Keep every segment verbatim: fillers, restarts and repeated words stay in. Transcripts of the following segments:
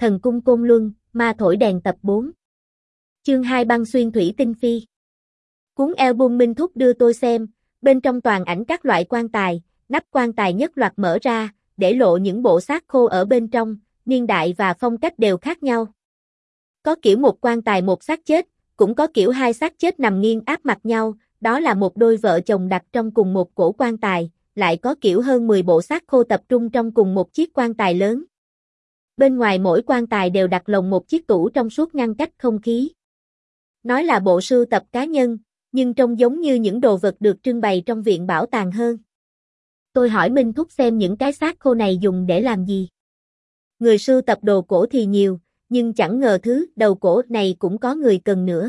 Thần cung Côn Luân, Ma thổi đèn tập bốn. Chương hai băng xuyên thủy tinh phi. Cuốn album Minh Thúc đưa tôi xem, bên trong toàn ảnh các loại quan tài, nắp quan tài nhất loạt mở ra, để lộ những bộ xác khô ở bên trong, niên đại và phong cách đều khác nhau. Có kiểu một quan tài một xác chết, cũng có kiểu hai xác chết nằm nghiêng áp mặt nhau, đó là một đôi vợ chồng đặt trong cùng một cổ quan tài, lại có kiểu hơn mười bộ xác khô tập trung trong cùng một chiếc quan tài lớn. Bên ngoài mỗi quan tài đều đặt lồng một chiếc tủ trong suốt ngăn cách không khí. Nói là bộ sưu tập cá nhân, nhưng trông giống như những đồ vật được trưng bày trong viện bảo tàng hơn. Tôi hỏi Minh Thúc xem những cái xác khô này dùng để làm gì. Người sưu tập đồ cổ thì nhiều, nhưng chẳng ngờ thứ đầu cổ này cũng có người cần nữa.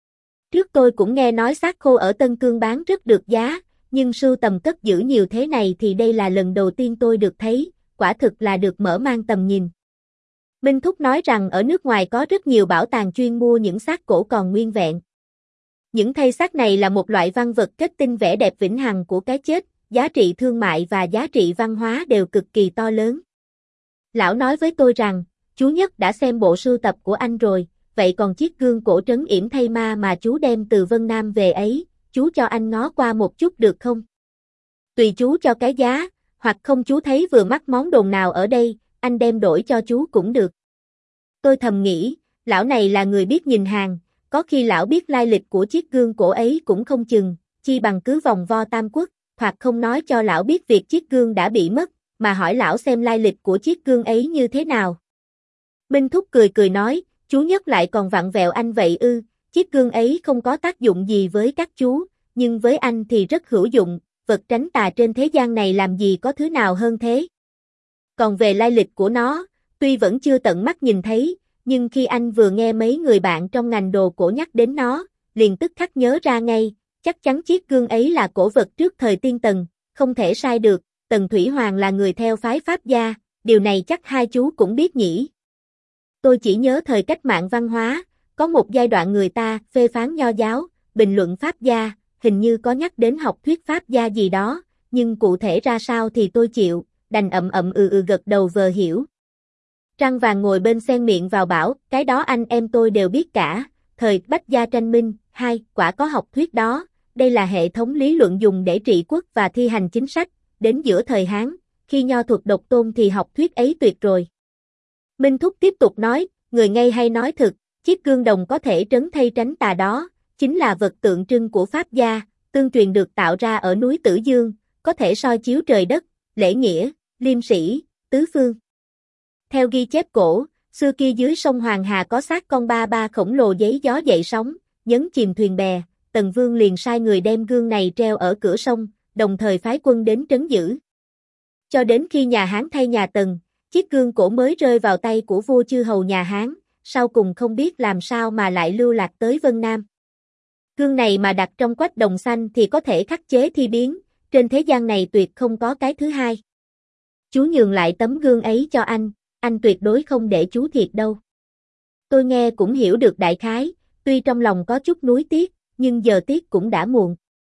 Trước tôi cũng nghe nói xác khô ở Tân Cương bán rất được giá, nhưng sưu tầm cất giữ nhiều thế này thì đây là lần đầu tiên tôi được thấy, quả thực là được mở mang tầm nhìn. Minh Thúc nói rằng ở nước ngoài có rất nhiều bảo tàng chuyên mua những xác cổ còn nguyên vẹn. Những thây xác này là một loại văn vật kết tinh vẻ đẹp vĩnh hằng của cái chết, giá trị thương mại và giá trị văn hóa đều cực kỳ to lớn. Lão nói với tôi rằng, chú Nhất đã xem bộ sưu tập của anh rồi, vậy còn chiếc gương cổ trấn yểm thây ma mà chú đem từ Vân Nam về ấy, chú cho anh ngó qua một chút được không? Tùy chú cho cái giá, hoặc không chú thấy vừa mắt món đồ nào ở đây, anh đem đổi cho chú cũng được. Tôi thầm nghĩ, lão này là người biết nhìn hàng, có khi lão biết lai lịch của chiếc gương cổ ấy cũng không chừng, chi bằng cứ vòng vo Tam Quốc, hoặc không nói cho lão biết việc chiếc gương đã bị mất, mà hỏi lão xem lai lịch của chiếc gương ấy như thế nào. Minh Thúc cười cười nói, chú Nhất lại còn vặn vẹo anh vậy ư, chiếc gương ấy không có tác dụng gì với các chú, nhưng với anh thì rất hữu dụng, vật tránh tà trên thế gian này làm gì có thứ nào hơn thế. Còn về lai lịch của nó, tuy vẫn chưa tận mắt nhìn thấy, nhưng khi anh vừa nghe mấy người bạn trong ngành đồ cổ nhắc đến nó, liền tức khắc nhớ ra ngay, chắc chắn chiếc gương ấy là cổ vật trước thời tiên Tần, không thể sai được, Tần Thủy Hoàng là người theo phái Pháp gia, điều này chắc hai chú cũng biết nhỉ. Tôi chỉ nhớ thời cách mạng văn hóa, có một giai đoạn người ta phê phán nho giáo, bình luận Pháp gia, hình như có nhắc đến học thuyết Pháp gia gì đó, nhưng cụ thể ra sao thì tôi chịu, đành ậm ậm ừ ừ gật đầu vờ hiểu. Trăng vàng ngồi bên xen miệng vào bảo, cái đó anh em tôi đều biết cả, thời Bách gia tranh minh, hai, quả có học thuyết đó, đây là hệ thống lý luận dùng để trị quốc và thi hành chính sách, đến giữa thời Hán, khi nho thuật độc tôn thì học thuyết ấy tuyệt rồi. Minh Thúc tiếp tục nói, người ngây hay nói thực, chiếc gương đồng có thể trấn thây tránh tà đó, chính là vật tượng trưng của Pháp gia, tương truyền được tạo ra ở núi Tử Dương, có thể soi chiếu trời đất, lễ nghĩa, liêm sĩ, tứ phương. Theo ghi chép cổ, xưa kia dưới sông Hoàng Hà có xác con ba ba khổng lồ giấy gió dậy sóng, nhấn chìm thuyền bè, Tần Vương liền sai người đem gương này treo ở cửa sông, đồng thời phái quân đến trấn giữ. Cho đến khi nhà Hán thay nhà Tần, chiếc gương cổ mới rơi vào tay của vua chư hầu nhà Hán, sau cùng không biết làm sao mà lại lưu lạc tới Vân Nam. Gương này mà đặt trong quách đồng xanh thì có thể khắc chế thi biến, trên thế gian này tuyệt không có cái thứ hai. Chú nhường lại tấm gương ấy cho anh, anh tuyệt đối không để chú thiệt đâu. Tôi nghe cũng hiểu được đại khái, tuy trong lòng có chút nuối tiếc, nhưng giờ tiếc cũng đã muộn.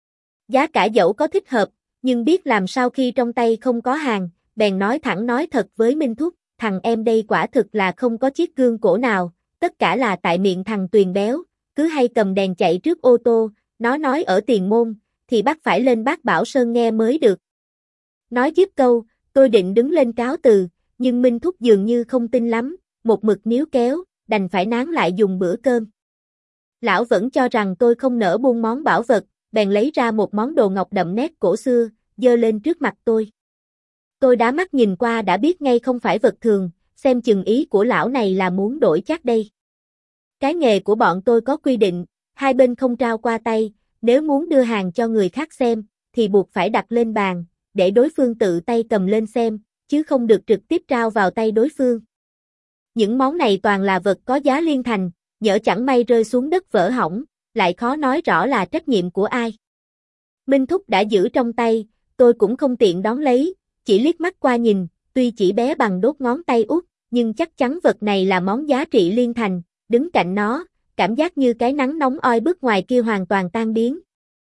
Giá cả dẫu có thích hợp, nhưng biết làm sao khi trong tay không có hàng, bèn nói thẳng nói thật với Minh Thúc, thằng em đây quả thực là không có chiếc gương cổ nào, tất cả là tại miệng thằng Tuyền béo, cứ hay cầm đèn chạy trước ô tô, nó nói ở Tiền Môn, thì bắt phải lên Bác Bảo Sơn nghe mới được. Nói dứt câu, tôi định đứng lên cáo từ, nhưng Minh Thúc dường như không tin lắm, một mực níu kéo, đành phải nán lại dùng bữa cơm. Lão vẫn cho rằng tôi không nỡ buông món bảo vật, bèn lấy ra một món đồ ngọc đậm nét cổ xưa, giơ lên trước mặt tôi. Tôi đá mắt nhìn qua đã biết ngay không phải vật thường, xem chừng ý của lão này là muốn đổi chắc đây. Cái nghề của bọn tôi có quy định, hai bên không trao qua tay, nếu muốn đưa hàng cho người khác xem, thì buộc phải đặt lên bàn, để đối phương tự tay cầm lên xem, chứ không được trực tiếp trao vào tay đối phương. Những món này toàn là vật có giá liên thành, nhỡ chẳng may rơi xuống đất vỡ hỏng, lại khó nói rõ là trách nhiệm của ai. Minh Thúc đã giữ trong tay, tôi cũng không tiện đón lấy, chỉ liếc mắt qua nhìn, tuy chỉ bé bằng đốt ngón tay út, nhưng chắc chắn vật này là món giá trị liên thành, đứng cạnh nó, cảm giác như cái nắng nóng oi bức ngoài kia hoàn toàn tan biến.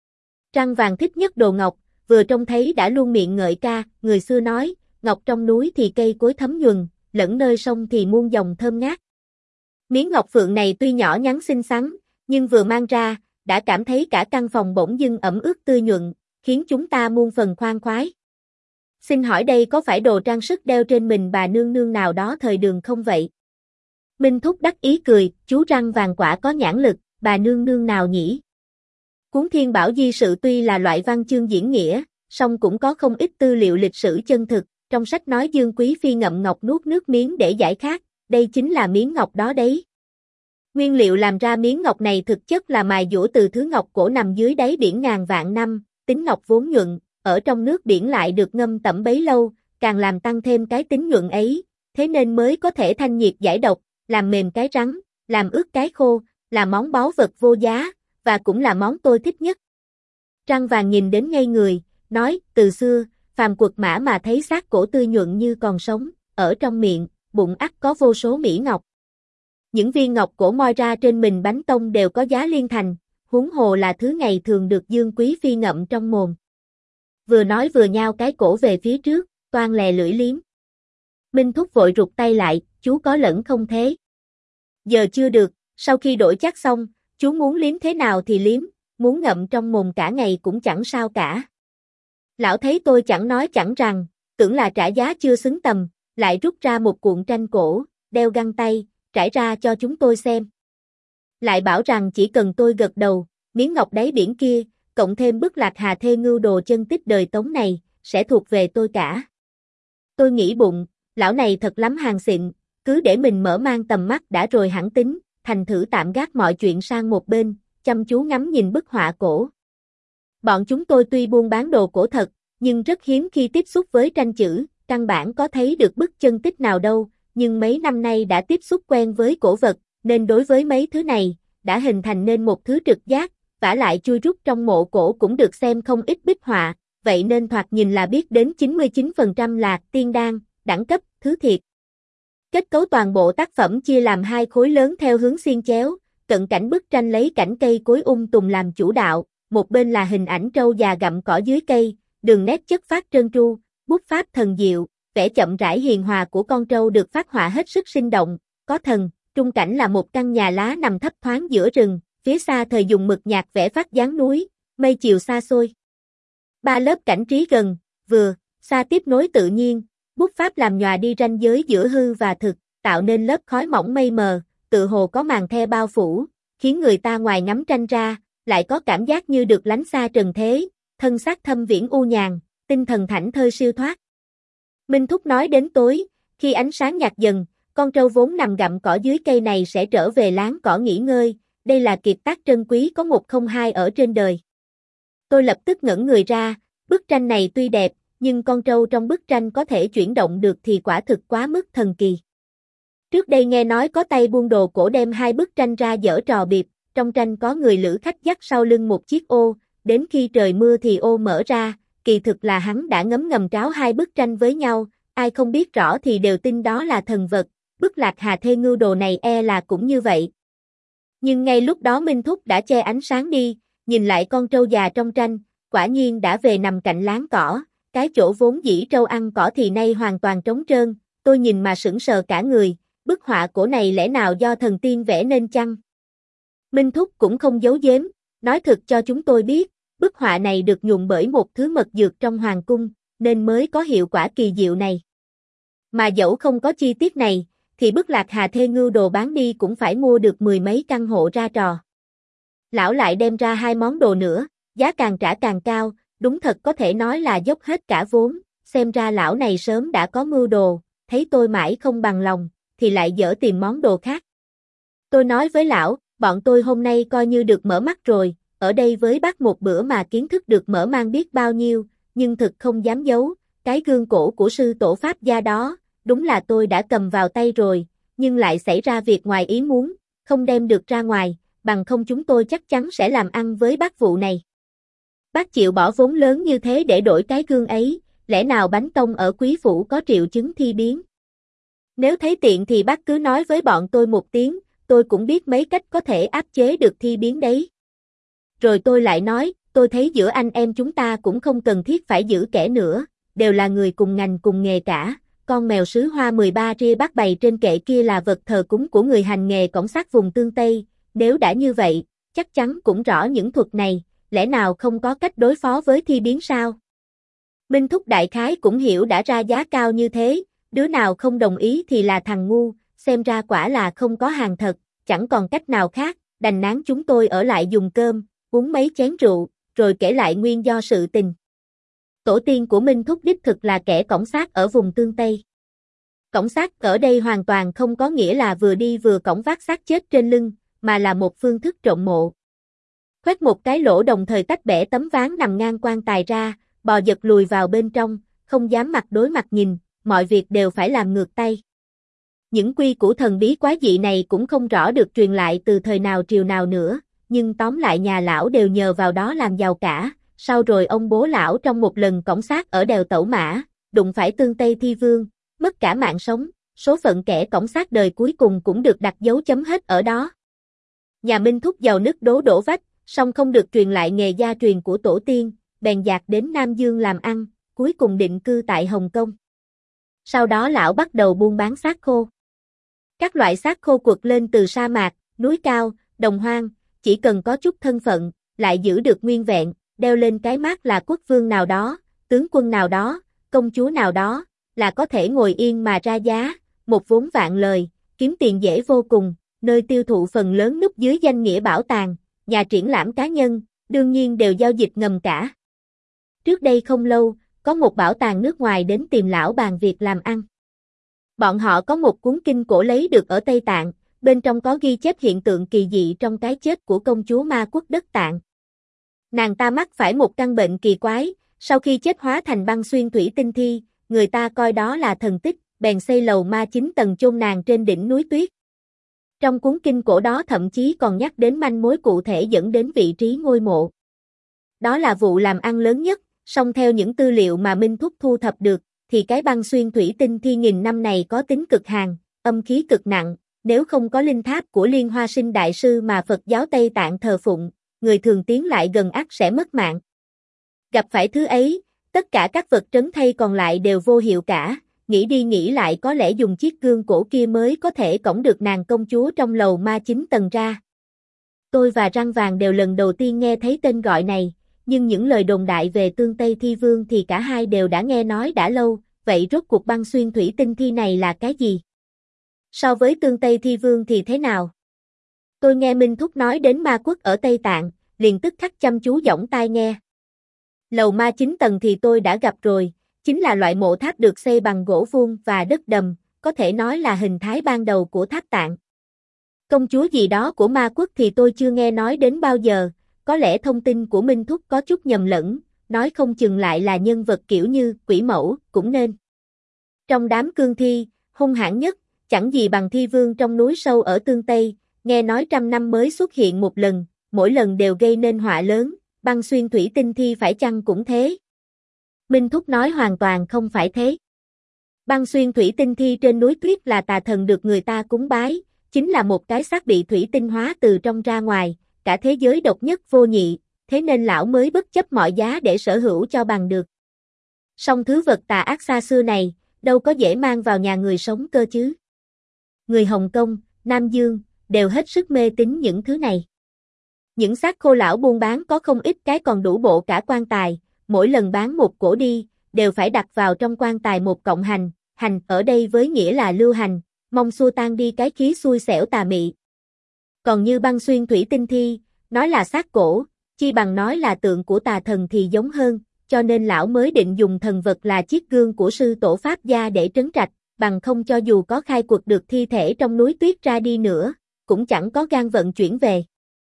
Trăng vàng thích nhất đồ ngọc, vừa trông thấy đã luôn miệng ngợi ca, người xưa nói, ngọc trong núi thì cây cối thấm nhuần, lẫn nơi sông thì muôn dòng thơm ngát. Miếng ngọc phượng này tuy nhỏ nhắn xinh xắn, nhưng vừa mang ra, đã cảm thấy cả căn phòng bỗng dưng ẩm ướt tươi nhuận, khiến chúng ta muôn phần khoan khoái. Xin hỏi đây có phải đồ trang sức đeo trên mình bà nương nương nào đó thời Đường không vậy? Minh Thúc đắc ý cười, chú răng vàng quả có nhãn lực, bà nương nương nào nhỉ? Cuốn Thiên Bảo Di Sự tuy là loại văn chương diễn nghĩa, song cũng có không ít tư liệu lịch sử chân thực, trong sách nói Dương Quý Phi ngậm ngọc nuốt nước miếng để giải khát, đây chính là miếng ngọc đó đấy. Nguyên liệu làm ra miếng ngọc này thực chất là mài dũa từ thứ ngọc cổ nằm dưới đáy biển ngàn vạn năm, tính ngọc vốn nhuận, ở trong nước biển lại được ngâm tẩm bấy lâu, càng làm tăng thêm cái tính nhuận ấy, thế nên mới có thể thanh nhiệt giải độc, làm mềm cái rắn, làm ướt cái khô, là món báu vật vô giá, và cũng là món tôi thích nhất. Trăng vàng nhìn đến ngây người, nói, từ xưa, phàm quật mã mà thấy xác cổ tươi nhuận như còn sống, ở trong miệng, bụng ắt có vô số mỹ ngọc. Những viên ngọc cổ moi ra trên mình bánh tông đều có giá liên thành, huống hồ là thứ ngày thường được Dương Quý Phi ngậm trong mồm. Vừa nói vừa nhao cái cổ về phía trước, toan lè lưỡi liếm. Minh Thúc vội rụt tay lại, chú có lẫn không thế? Giờ chưa được, sau khi đổi chắc xong, chú muốn liếm thế nào thì liếm, muốn ngậm trong mồm cả ngày cũng chẳng sao cả. Lão thấy tôi chẳng nói chẳng rằng, tưởng là trả giá chưa xứng tầm, lại rút ra một cuộn tranh cổ, đeo găng tay, trải ra cho chúng tôi xem. Lại bảo rằng chỉ cần tôi gật đầu, miếng ngọc đáy biển kia, cộng thêm bức Lạc Hà Thê Ngưu Đồ chân tích đời Tống này, sẽ thuộc về tôi cả. Tôi nghĩ bụng, lão này thật lắm hàng xịn, cứ để mình mở mang tầm mắt đã rồi hẳn tính, thành thử tạm gác mọi chuyện sang một bên, chăm chú ngắm nhìn bức họa cổ. Bọn chúng tôi tuy buôn bán đồ cổ thật, nhưng rất hiếm khi tiếp xúc với tranh chữ, căn bản có thấy được bức chân tích nào đâu, nhưng mấy năm nay đã tiếp xúc quen với cổ vật, nên đối với mấy thứ này, đã hình thành nên một thứ trực giác, vả lại chui rút trong mộ cổ cũng được xem không ít bích họa, vậy nên thoạt nhìn là biết đến chín mươi chín phần trăm là tiên đan, đẳng cấp, thứ thiệt. Kết cấu toàn bộ tác phẩm chia làm hai khối lớn theo hướng xiên chéo, cận cảnh bức tranh lấy cảnh cây cối um tùm làm chủ đạo, một bên là hình ảnh trâu già gặm cỏ dưới cây, đường nét chất phát trơn tru, bút pháp thần diệu, vẻ chậm rãi hiền hòa của con trâu được phác họa hết sức sinh động, có thần, trung cảnh là một căn nhà lá nằm thấp thoáng giữa rừng, phía xa thời dùng mực nhạt vẽ phát dáng núi, mây chiều xa xôi. Ba lớp cảnh trí gần, vừa, xa tiếp nối tự nhiên, bút pháp làm nhòa đi ranh giới giữa hư và thực, tạo nên lớp khói mỏng mây mờ, tự hồ có màn the bao phủ, khiến người ta ngoài ngắm tranh ra, lại có cảm giác như được lánh xa trần thế, thân xác thâm viễn u nhàn, tinh thần thảnh thơi siêu thoát. Minh Thúc nói đến tối, khi ánh sáng nhạt dần, con trâu vốn nằm gặm cỏ dưới cây này sẽ trở về láng cỏ nghỉ ngơi, đây là kiệt tác trân quý có một không hai ở trên đời. Tôi lập tức ngẩng người ra, bức tranh này tuy đẹp, nhưng con trâu trong bức tranh có thể chuyển động được thì quả thực quá mức thần kỳ. Trước đây nghe nói có tay buôn đồ cổ đem hai bức tranh ra giở trò biệp, trong tranh có người lữ khách dắt sau lưng một chiếc ô, đến khi trời mưa thì ô mở ra, kỳ thực là hắn đã ngấm ngầm tráo hai bức tranh với nhau, ai không biết rõ thì đều tin đó là thần vật, bức Lạc Hà Thê Ngưu Đồ này e là cũng như vậy. Nhưng ngay lúc đó Minh Thúc đã che ánh sáng đi, nhìn lại con trâu già trong tranh, quả nhiên đã về nằm cạnh láng cỏ, cái chỗ vốn dĩ trâu ăn cỏ thì nay hoàn toàn trống trơn, tôi nhìn mà sững sờ cả người, bức họa cổ này lẽ nào do thần tiên vẽ nên chăng? Minh Thúc cũng không giấu giếm, nói thật cho chúng tôi biết, bức họa này được nhuộm bởi một thứ mật dược trong hoàng cung, nên mới có hiệu quả kỳ diệu này. Mà dẫu không có chi tiết này, thì bức Lạc Hà Thê Ngưu Đồ bán đi cũng phải mua được mười mấy căn hộ ra trò. Lão lại đem ra hai món đồ nữa, giá càng trả càng cao, đúng thật có thể nói là dốc hết cả vốn, xem ra lão này sớm đã có mưu đồ, thấy tôi mãi không bằng lòng, thì lại dở tìm món đồ khác. Tôi nói với lão, bọn tôi hôm nay coi như được mở mắt rồi, ở đây với bác một bữa mà kiến thức được mở mang biết bao nhiêu, nhưng thực không dám giấu, cái gương cổ của sư tổ Pháp gia đó, đúng là tôi đã cầm vào tay rồi, nhưng lại xảy ra việc ngoài ý muốn, không đem được ra ngoài, bằng không chúng tôi chắc chắn sẽ làm ăn với bác vụ này. Bác chịu bỏ vốn lớn như thế để đổi cái gương ấy, lẽ nào bánh tông ở quý phủ có triệu chứng thi biến? Nếu thấy tiện thì bác cứ nói với bọn tôi một tiếng, tôi cũng biết mấy cách có thể áp chế được thi biến đấy. Rồi tôi lại nói, tôi thấy giữa anh em chúng ta cũng không cần thiết phải giữ kẻ nữa, đều là người cùng ngành cùng nghề cả, con mèo sứ hoa mười ba ria bắt bày trên kệ kia là vật thờ cúng của người hành nghề cổng sát vùng tương Tây, nếu đã như vậy, chắc chắn cũng rõ những thuật này, lẽ nào không có cách đối phó với thi biến sao? Minh Thúc đại khái cũng hiểu đã ra giá cao như thế, đứa nào không đồng ý thì là thằng ngu, xem ra quả là không có hàng thật, chẳng còn cách nào khác, đành nán chúng tôi ở lại dùng cơm, uống mấy chén rượu, rồi kể lại nguyên do sự tình. Tổ tiên của Minh Thúc đích thực là kẻ cõng xác ở vùng tương Tây. Cõng xác ở đây hoàn toàn không có nghĩa là vừa đi vừa cõng vác xác chết trên lưng, mà là một phương thức trộm mộ. Khoét một cái lỗ đồng thời tách bẻ tấm ván nằm ngang quan tài ra, bò giật lùi vào bên trong, không dám mặt đối mặt nhìn, mọi việc đều phải làm ngược tay. Những quy củ thần bí quái dị này cũng không rõ được truyền lại từ thời nào triều nào nữa, nhưng tóm lại nhà lão đều nhờ vào đó làm giàu cả. Sau rồi ông bố lão trong một lần cõng xác ở đèo Tẩu Mã, đụng phải tương Tây Thi Vương, mất cả mạng sống, số phận kẻ cõng xác đời cuối cùng cũng được đặt dấu chấm hết ở đó. Nhà Minh Thúc giàu nứt đố đổ vách, song không được truyền lại nghề gia truyền của tổ tiên, bèn dạt đến Nam Dương làm ăn, cuối cùng định cư tại Hồng Kông. Sau đó lão bắt đầu buôn bán xác khô. Các loại xác khô quật lên từ sa mạc, núi cao, đồng hoang, chỉ cần có chút thân phận, lại giữ được nguyên vẹn, đeo lên cái mác là quốc vương nào đó, tướng quân nào đó, công chúa nào đó, là có thể ngồi yên mà ra giá, một vốn vạn lời, kiếm tiền dễ vô cùng, nơi tiêu thụ phần lớn núp dưới danh nghĩa bảo tàng, nhà triển lãm cá nhân, đương nhiên đều giao dịch ngầm cả. Trước đây không lâu, có một bảo tàng nước ngoài đến tìm lão bàn việc làm ăn. Bọn họ có một cuốn kinh cổ lấy được ở Tây Tạng, bên trong có ghi chép hiện tượng kỳ dị trong cái chết của công chúa Ma Quốc đất Tạng. Nàng ta mắc phải một căn bệnh kỳ quái, sau khi chết hóa thành băng xuyên thủy tinh thi, người ta coi đó là thần tích, bèn xây lầu ma chín tầng chôn nàng trên đỉnh núi tuyết. Trong cuốn kinh cổ đó thậm chí còn nhắc đến manh mối cụ thể dẫn đến vị trí ngôi mộ. Đó là vụ làm ăn lớn nhất, song theo những tư liệu mà Minh Thúc thu thập được, thì cái băng xuyên thủy tinh thi nghìn năm này có tính cực hàn, âm khí cực nặng, nếu không có linh tháp của Liên Hoa Sinh Đại Sư mà Phật giáo Tây Tạng thờ phụng, người thường tiến lại gần ắt sẽ mất mạng. Gặp phải thứ ấy, tất cả các vật trấn thay còn lại đều vô hiệu cả, nghĩ đi nghĩ lại có lẽ dùng chiếc gương cổ kia mới có thể cõng được nàng công chúa trong lầu ma chín tầng ra. Tôi và Răng Vàng đều lần đầu tiên nghe thấy tên gọi này, nhưng những lời đồn đại về tương Tây Thi Vương thì cả hai đều đã nghe nói đã lâu, vậy rốt cuộc băng xuyên thủy tinh thi này là cái gì? So với tương Tây Thi Vương thì thế nào? Tôi nghe Minh Thúc nói đến ma quốc ở Tây Tạng, liền tức khắc chăm chú giỏng tai nghe. Lầu ma chín tầng thì tôi đã gặp rồi, chính là loại mộ tháp được xây bằng gỗ vuông và đất đầm, có thể nói là hình thái ban đầu của tháp Tạng. Công chúa gì đó của ma quốc thì tôi chưa nghe nói đến bao giờ, có lẽ thông tin của Minh Thúc có chút nhầm lẫn, nói không chừng lại là nhân vật kiểu như quỷ mẫu, cũng nên. Trong đám cương thi, hung hãn nhất, chẳng gì bằng Thi Vương trong núi sâu ở tương Tây, nghe nói trăm năm mới xuất hiện một lần, mỗi lần đều gây nên họa lớn, băng xuyên thủy tinh thi phải chăng cũng thế? Minh Thúc nói hoàn toàn không phải thế. Băng xuyên thủy tinh thi trên núi tuyết là tà thần được người ta cúng bái, chính là một cái xác bị thủy tinh hóa từ trong ra ngoài, cả thế giới độc nhất vô nhị, thế nên lão mới bất chấp mọi giá để sở hữu cho bằng được. Song thứ vật tà ác xa xưa này, đâu có dễ mang vào nhà người sống cơ chứ. Người Hồng Kông, Nam Dương, đều hết sức mê tín những thứ này. Những xác khô lão buôn bán có không ít cái còn đủ bộ cả quan tài, mỗi lần bán một cổ đi, đều phải đặt vào trong quan tài một cọng hành, hành ở đây với nghĩa là lưu hành, mong xua tan đi cái khí xui xẻo tà mị. Còn như băng xuyên thủy tinh thi, nói là xác cổ, chi bằng nói là tượng của tà thần thì giống hơn, cho nên lão mới định dùng thần vật là chiếc gương của sư tổ Pháp gia để trấn trạch, bằng không cho dù có khai quật được thi thể trong núi tuyết ra đi nữa, cũng chẳng có gan vận chuyển về.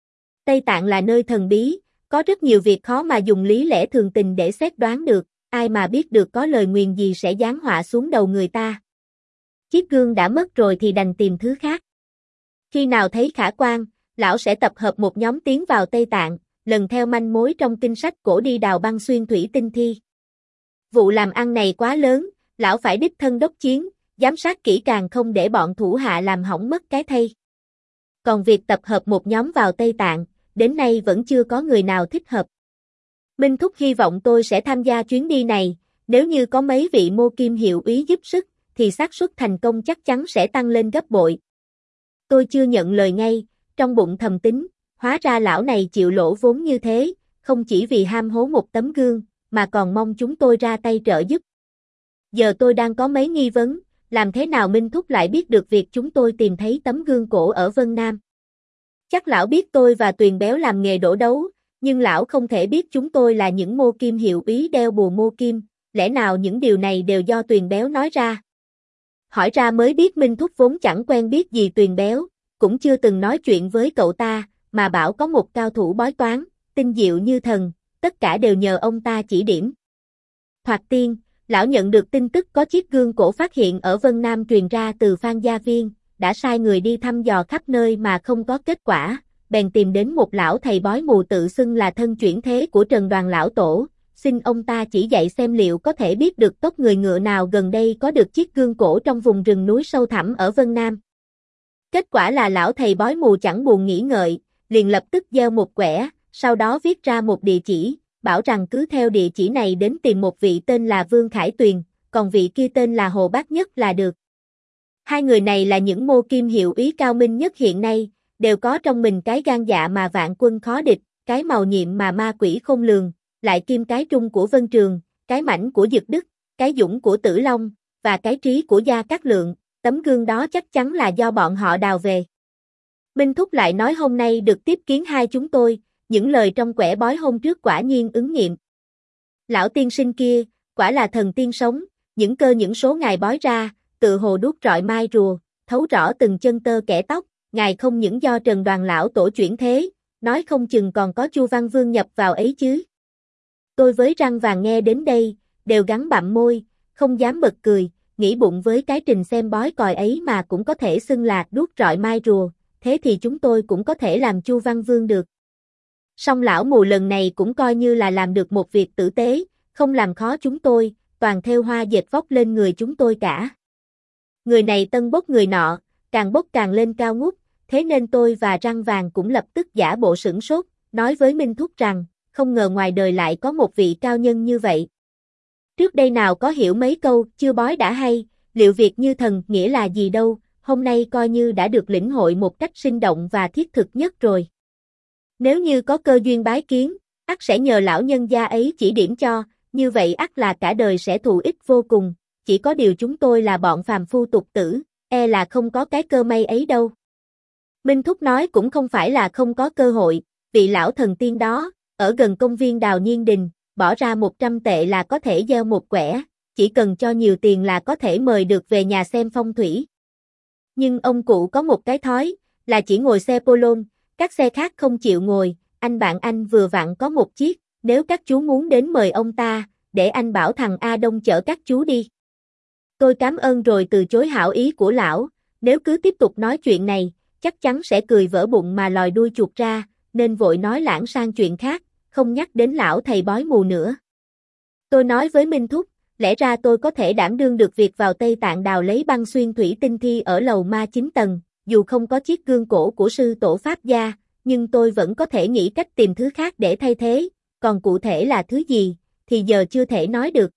Tây Tạng là nơi thần bí, có rất nhiều việc khó mà dùng lý lẽ thường tình để xét đoán được, ai mà biết được có lời nguyền gì sẽ giáng họa xuống đầu người ta. Chiếc gương đã mất rồi thì đành tìm thứ khác. Khi nào thấy khả quan, lão sẽ tập hợp một nhóm tiến vào Tây Tạng, lần theo manh mối trong kinh sách cổ đi đào băng xuyên thủy tinh thi. Vụ làm ăn này quá lớn, lão phải đích thân đốc chiến, giám sát kỹ càng không để bọn thủ hạ làm hỏng mất cái thây. Còn việc tập hợp một nhóm vào Tây Tạng, đến nay vẫn chưa có người nào thích hợp. Minh Thúc hy vọng tôi sẽ tham gia chuyến đi này, nếu như có mấy vị mô kim hiệu úy giúp sức, thì thì xác suất thành công chắc chắn sẽ tăng lên gấp bội. Tôi chưa nhận lời ngay, trong bụng thầm tính, hóa ra lão này chịu lỗ vốn như thế, không chỉ vì ham hố một tấm gương, mà còn mong chúng tôi ra tay trợ giúp. Giờ tôi đang có mấy nghi vấn, làm thế nào Minh Thúc lại biết được việc chúng tôi tìm thấy tấm gương cổ ở Vân Nam? Chắc lão biết tôi và Tuyền Béo làm nghề đổ đấu, nhưng lão không thể biết chúng tôi là những mô kim hiệu úy đeo bùa mô kim, lẽ nào những điều này đều do Tuyền Béo nói ra? Hỏi ra mới biết Minh Thúc vốn chẳng quen biết gì Tuyền Béo, cũng chưa từng nói chuyện với cậu ta, mà bảo có một cao thủ bói toán, tinh diệu như thần, tất cả đều nhờ ông ta chỉ điểm. Thoạt tiên, lão nhận được tin tức có chiếc gương cổ phát hiện ở Vân Nam truyền ra từ Phan Gia Viên, đã sai người đi thăm dò khắp nơi mà không có kết quả, bèn tìm đến một lão thầy bói mù tự xưng là thân chuyển thế của Trần Đoàn lão tổ, xin ông ta chỉ dạy xem liệu có thể biết được tốc người ngựa nào gần đây có được chiếc gương cổ trong vùng rừng núi sâu thẳm ở Vân Nam. Kết quả là lão thầy bói mù chẳng buồn nghĩ ngợi, liền lập tức gieo một quẻ, sau đó viết ra một địa chỉ, bảo rằng cứ theo địa chỉ này đến tìm một vị tên là Vương Khải Tuyền, còn vị kia tên là Hồ Bác Nhất là được. Hai người này là những mô kim hiệu úy cao minh nhất hiện nay, đều có trong mình cái gan dạ mà vạn quân khó địch, cái màu nhiệm mà ma quỷ không lường, lại kim cái trung của Vân Trường, cái mãnh của Dực Đức, cái dũng của Tử Long, và cái trí của Gia Cát Lượng, tấm gương đó chắc chắn là do bọn họ đào về. Minh Thúc lại nói hôm nay được tiếp kiến hai chúng tôi, những lời trong quẻ bói hôm trước quả nhiên ứng nghiệm. Lão tiên sinh kia, quả là thần tiên sống, những cơ những số ngài bói ra, tự hồ đuốc rọi mai rùa, thấu rõ từng chân tơ kẽ tóc, ngài không những do Trần Đoàn lão tổ chuyển thế, nói không chừng còn có Chu Văn Vương nhập vào ấy chứ. Tôi với răng vàng nghe đến đây, đều gắn bặm môi, không dám bật cười, nghĩ bụng với cái trình xem bói còi ấy mà cũng có thể xưng là đuốc rọi mai rùa, thế thì chúng tôi cũng có thể làm Chu Văn Vương được. Song lão mù lần này cũng coi như là làm được một việc tử tế, không làm khó chúng tôi, toàn thêu hoa dệt vóc lên người chúng tôi cả. Người này tân bốc người nọ, càng bốc càng lên cao ngút, thế nên tôi và răng vàng cũng lập tức giả bộ sửng sốt, nói với Minh Thúc rằng, không ngờ ngoài đời lại có một vị cao nhân như vậy. Trước đây nào có hiểu mấy câu, chưa bói đã hay, liệu việc như thần nghĩa là gì đâu, hôm nay coi như đã được lĩnh hội một cách sinh động và thiết thực nhất rồi. Nếu như có cơ duyên bái kiến, ắt sẽ nhờ lão nhân gia ấy chỉ điểm cho, như vậy ắt là cả đời sẽ thụ ích vô cùng, chỉ có điều chúng tôi là bọn phàm phu tục tử, e là không có cái cơ may ấy đâu. Minh Thúc nói cũng không phải là không có cơ hội, vị lão thần tiên đó, ở gần công viên Đào Nhiên Đình, bỏ ra một trăm tệ là có thể gieo một quẻ, chỉ cần cho nhiều tiền là có thể mời được về nhà xem phong thủy. Nhưng ông cụ có một cái thói, là chỉ ngồi xe Polon, các xe khác không chịu ngồi, anh bạn anh vừa vặn có một chiếc, nếu các chú muốn đến mời ông ta, để anh bảo thằng A Đông chở các chú đi. Tôi cảm ơn rồi từ chối hảo ý của lão, nếu cứ tiếp tục nói chuyện này, chắc chắn sẽ cười vỡ bụng mà lòi đuôi chuột ra, nên vội nói lãng sang chuyện khác, không nhắc đến lão thầy bói mù nữa. Tôi nói với Minh Thúc, lẽ ra tôi có thể đảm đương được việc vào Tây Tạng đào lấy băng xuyên thủy tinh thi ở lầu ma chín tầng, dù không có chiếc gương cổ của sư tổ Pháp gia, nhưng tôi vẫn có thể nghĩ cách tìm thứ khác để thay thế, còn cụ thể là thứ gì, thì giờ chưa thể nói được.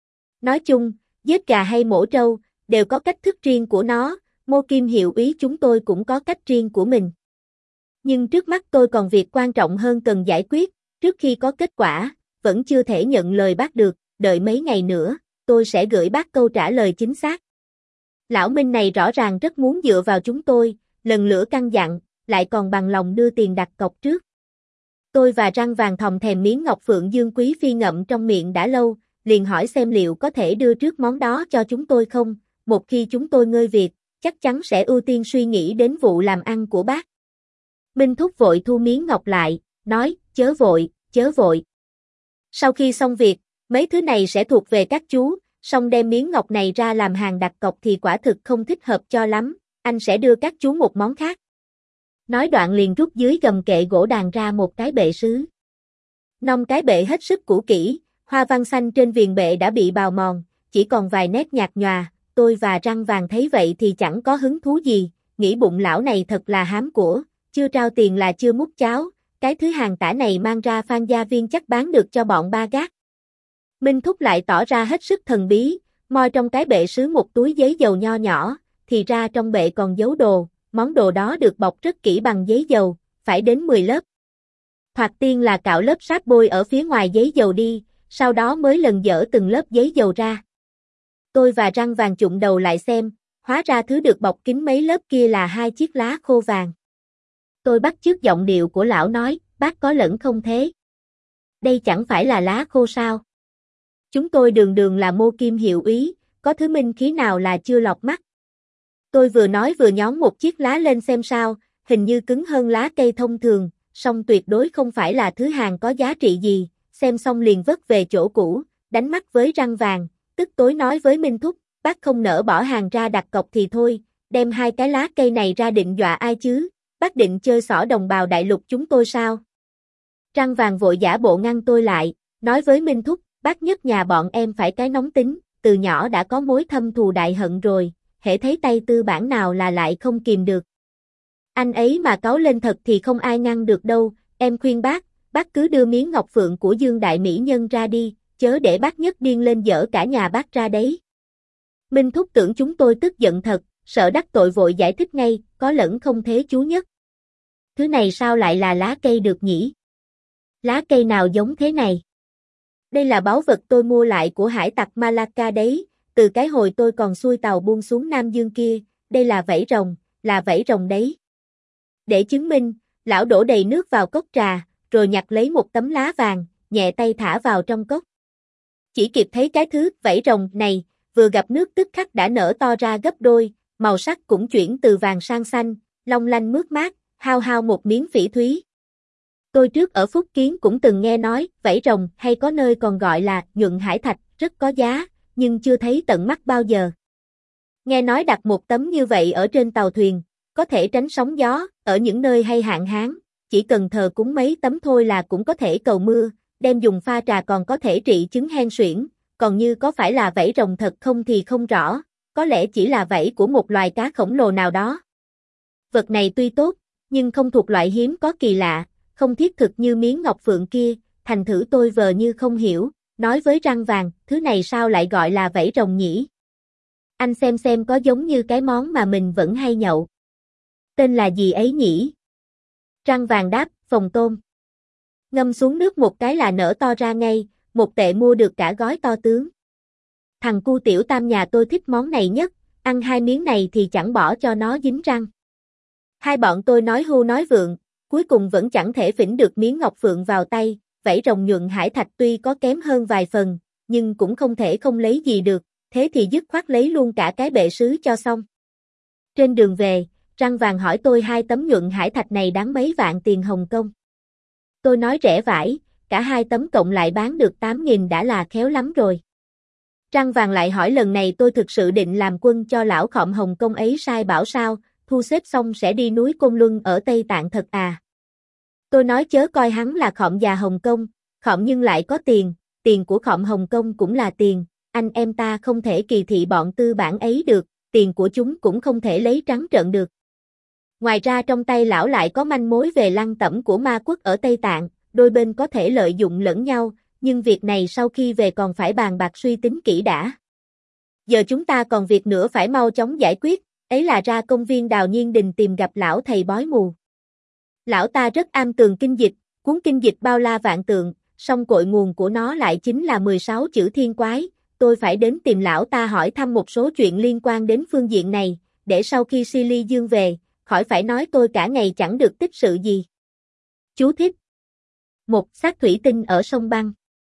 Nói chung, giết gà hay mổ trâu, đều có cách thức riêng của nó, mô kim hiệu úy chúng tôi cũng có cách riêng của mình. Nhưng trước mắt tôi còn việc quan trọng hơn cần giải quyết, trước khi có kết quả, vẫn chưa thể nhận lời bác được, đợi mấy ngày nữa, tôi sẽ gửi bác câu trả lời chính xác. Lão Minh này rõ ràng rất muốn dựa vào chúng tôi, lần lữa căn dặn, lại còn bằng lòng đưa tiền đặt cọc trước. Tôi và răng vàng thòng thèm miếng ngọc phượng dương quý phi ngậm trong miệng đã lâu, liền hỏi xem liệu có thể đưa trước món đó cho chúng tôi không, một khi chúng tôi ngơi việc, chắc chắn sẽ ưu tiên suy nghĩ đến vụ làm ăn của bác. Minh Thúc vội thu miếng ngọc lại, nói, chớ vội, chớ vội. Sau khi xong việc, mấy thứ này sẽ thuộc về các chú, song đem miếng ngọc này ra làm hàng đặt cọc thì quả thực không thích hợp cho lắm, anh sẽ đưa các chú một món khác. Nói đoạn liền rút dưới gầm kệ gỗ đàn ra một cái bệ sứ. Nong cái bệ hết sức cũ kỹ, hoa văn xanh trên viền bệ đã bị bào mòn, chỉ còn vài nét nhạt nhòa, tôi và răng vàng thấy vậy thì chẳng có hứng thú gì, nghĩ bụng lão này thật là hám của, chưa trao tiền là chưa múc cháo, cái thứ hàng tả này mang ra Phan Gia Viên chắc bán được cho bọn ba gác. Minh Thúc lại tỏ ra hết sức thần bí, Moi trong cái bệ sứ một túi giấy dầu nho nhỏ, thì ra trong bệ còn giấu đồ, món đồ đó được bọc rất kỹ bằng giấy dầu, phải đến mười lớp. Thoạt tiên là cạo lớp sáp bôi ở phía ngoài giấy dầu đi, sau đó mới lần dỡ từng lớp giấy dầu ra. Tôi và Răng Vàng chụng đầu lại xem, hóa ra thứ được bọc kín mấy lớp kia là hai chiếc lá khô vàng. Tôi bắt chước giọng điệu của lão nói, bác có lẫn không thế? Đây chẳng phải là lá khô sao? Chúng tôi đường đường là mô kim hiệu úy, có thứ minh khí nào là chưa lọt mắt. Tôi vừa nói vừa nhón một chiếc lá lên xem sao, hình như cứng hơn lá cây thông thường, song tuyệt đối không phải là thứ hàng có giá trị gì, xem xong liền vất về chỗ cũ, đánh mắt với Răng Vàng, tức tối nói với Minh Thúc, bác không nỡ bỏ hàng ra đặt cọc thì thôi, đem hai cái lá cây này ra định dọa ai chứ, bác định chơi xỏ đồng bào đại lục chúng tôi sao? Răng Vàng vội giả bộ ngăn tôi lại, nói với Minh Thúc, bác nhất nhà bọn em phải cái nóng tính, từ nhỏ đã có mối thâm thù đại hận rồi, hễ thấy tay tư bản nào là lại không kìm được. Anh ấy mà cáu lên thật thì không ai ngăn được đâu, em khuyên bác, bác cứ đưa miếng ngọc phượng của Dương Đại Mỹ Nhân ra đi, chớ để bác nhất điên lên dở cả nhà bác ra đấy. Minh Thúc tưởng chúng tôi tức giận thật, sợ đắc tội vội giải thích ngay, có lẫn không thế chú Nhất. Thứ này sao lại là lá cây được nhỉ? Lá cây nào giống thế này? Đây là báu vật tôi mua lại của hải tặc Malacca đấy, từ cái hồi tôi còn xuôi tàu buông xuống Nam Dương kia, đây là vảy rồng, là vảy rồng đấy. Để chứng minh, lão đổ đầy nước vào cốc trà, rồi nhặt lấy một tấm lá vàng, nhẹ tay thả vào trong cốc. Chỉ kịp thấy cái thứ vảy rồng này, vừa gặp nước tức khắc đã nở to ra gấp đôi, màu sắc cũng chuyển từ vàng sang xanh, long lanh mướt mát, hao hao một miếng phỉ thúy. Tôi trước ở Phúc Kiến cũng từng nghe nói, vảy rồng hay có nơi còn gọi là nhuận hải thạch, rất có giá, nhưng chưa thấy tận mắt bao giờ. Nghe nói đặt một tấm như vậy ở trên tàu thuyền, có thể tránh sóng gió, ở những nơi hay hạn hán, chỉ cần thờ cúng mấy tấm thôi là cũng có thể cầu mưa, đem dùng pha trà còn có thể trị chứng hen suyễn, còn như có phải là vảy rồng thật không thì không rõ, có lẽ chỉ là vảy của một loài cá khổng lồ nào đó. Vật này tuy tốt, nhưng không thuộc loại hiếm có kỳ lạ, không thiết thực như miếng ngọc phượng kia, thành thử tôi vờ như không hiểu, nói với Răng Vàng, thứ này sao lại gọi là vảy rồng nhỉ? Anh xem xem có giống như cái món mà mình vẫn hay nhậu. Tên là gì ấy nhỉ? Răng Vàng đáp, phồng tôm. Ngâm xuống nước một cái là nở to ra ngay, một tệ mua được cả gói to tướng. Thằng cu tiểu tam nhà tôi thích món này nhất, ăn hai miếng này thì chẳng bỏ cho nó dính răng. Hai bọn tôi nói hưu nói vượng, cuối cùng vẫn chẳng thể phỉnh được miếng ngọc phượng vào tay, vảy rồng nhuận hải thạch tuy có kém hơn vài phần, nhưng cũng không thể không lấy gì được, thế thì dứt khoát lấy luôn cả cái bệ sứ cho xong. Trên đường về, Răng Vàng hỏi tôi hai tấm nhuận hải thạch này đáng mấy vạn tiền Hồng Kông. Tôi nói rẻ vãi, cả hai tấm cộng lại bán được tám nghìn đã là khéo lắm rồi. Răng Vàng lại hỏi lần này tôi thực sự định làm quân cho lão khọm Hồng Kông ấy sai bảo sao, thu xếp xong sẽ đi núi Côn Luân ở Tây Tạng thật à. Tôi nói chớ coi hắn là khọm già Hồng Kông, khọm nhưng lại có tiền, tiền của khọm Hồng Kông cũng là tiền, anh em ta không thể kỳ thị bọn tư bản ấy được, tiền của chúng cũng không thể lấy trắng trợn được. Ngoài ra trong tay lão lại có manh mối về lăng tẩm của ma quốc ở Tây Tạng, đôi bên có thể lợi dụng lẫn nhau, nhưng việc này sau khi về còn phải bàn bạc suy tính kỹ đã. Giờ chúng ta còn việc nữa phải mau chóng giải quyết, ấy là ra công viên Đào Nhiên Đình tìm gặp lão thầy bói mù. Lão ta rất am tường kinh dịch, cuốn kinh dịch bao la vạn tượng, song cội nguồn của nó lại chính là mười sáu chữ thiên quái, tôi phải đến tìm lão ta hỏi thăm một số chuyện liên quan đến phương diện này, để sau khi Silly Dương về, khỏi phải nói tôi cả ngày chẳng được tích sự gì. Chú thích. một. Xác thủy tinh ở sông băng.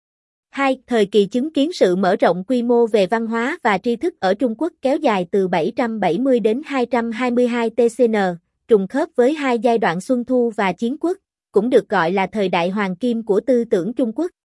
hai. Thời kỳ chứng kiến sự mở rộng quy mô về văn hóa và tri thức ở Trung Quốc kéo dài từ bảy trăm bảy mươi đến hai trăm hai mươi hai T C N, trùng khớp với hai giai đoạn Xuân Thu và Chiến Quốc, cũng được gọi là thời đại hoàng kim của tư tưởng Trung Quốc.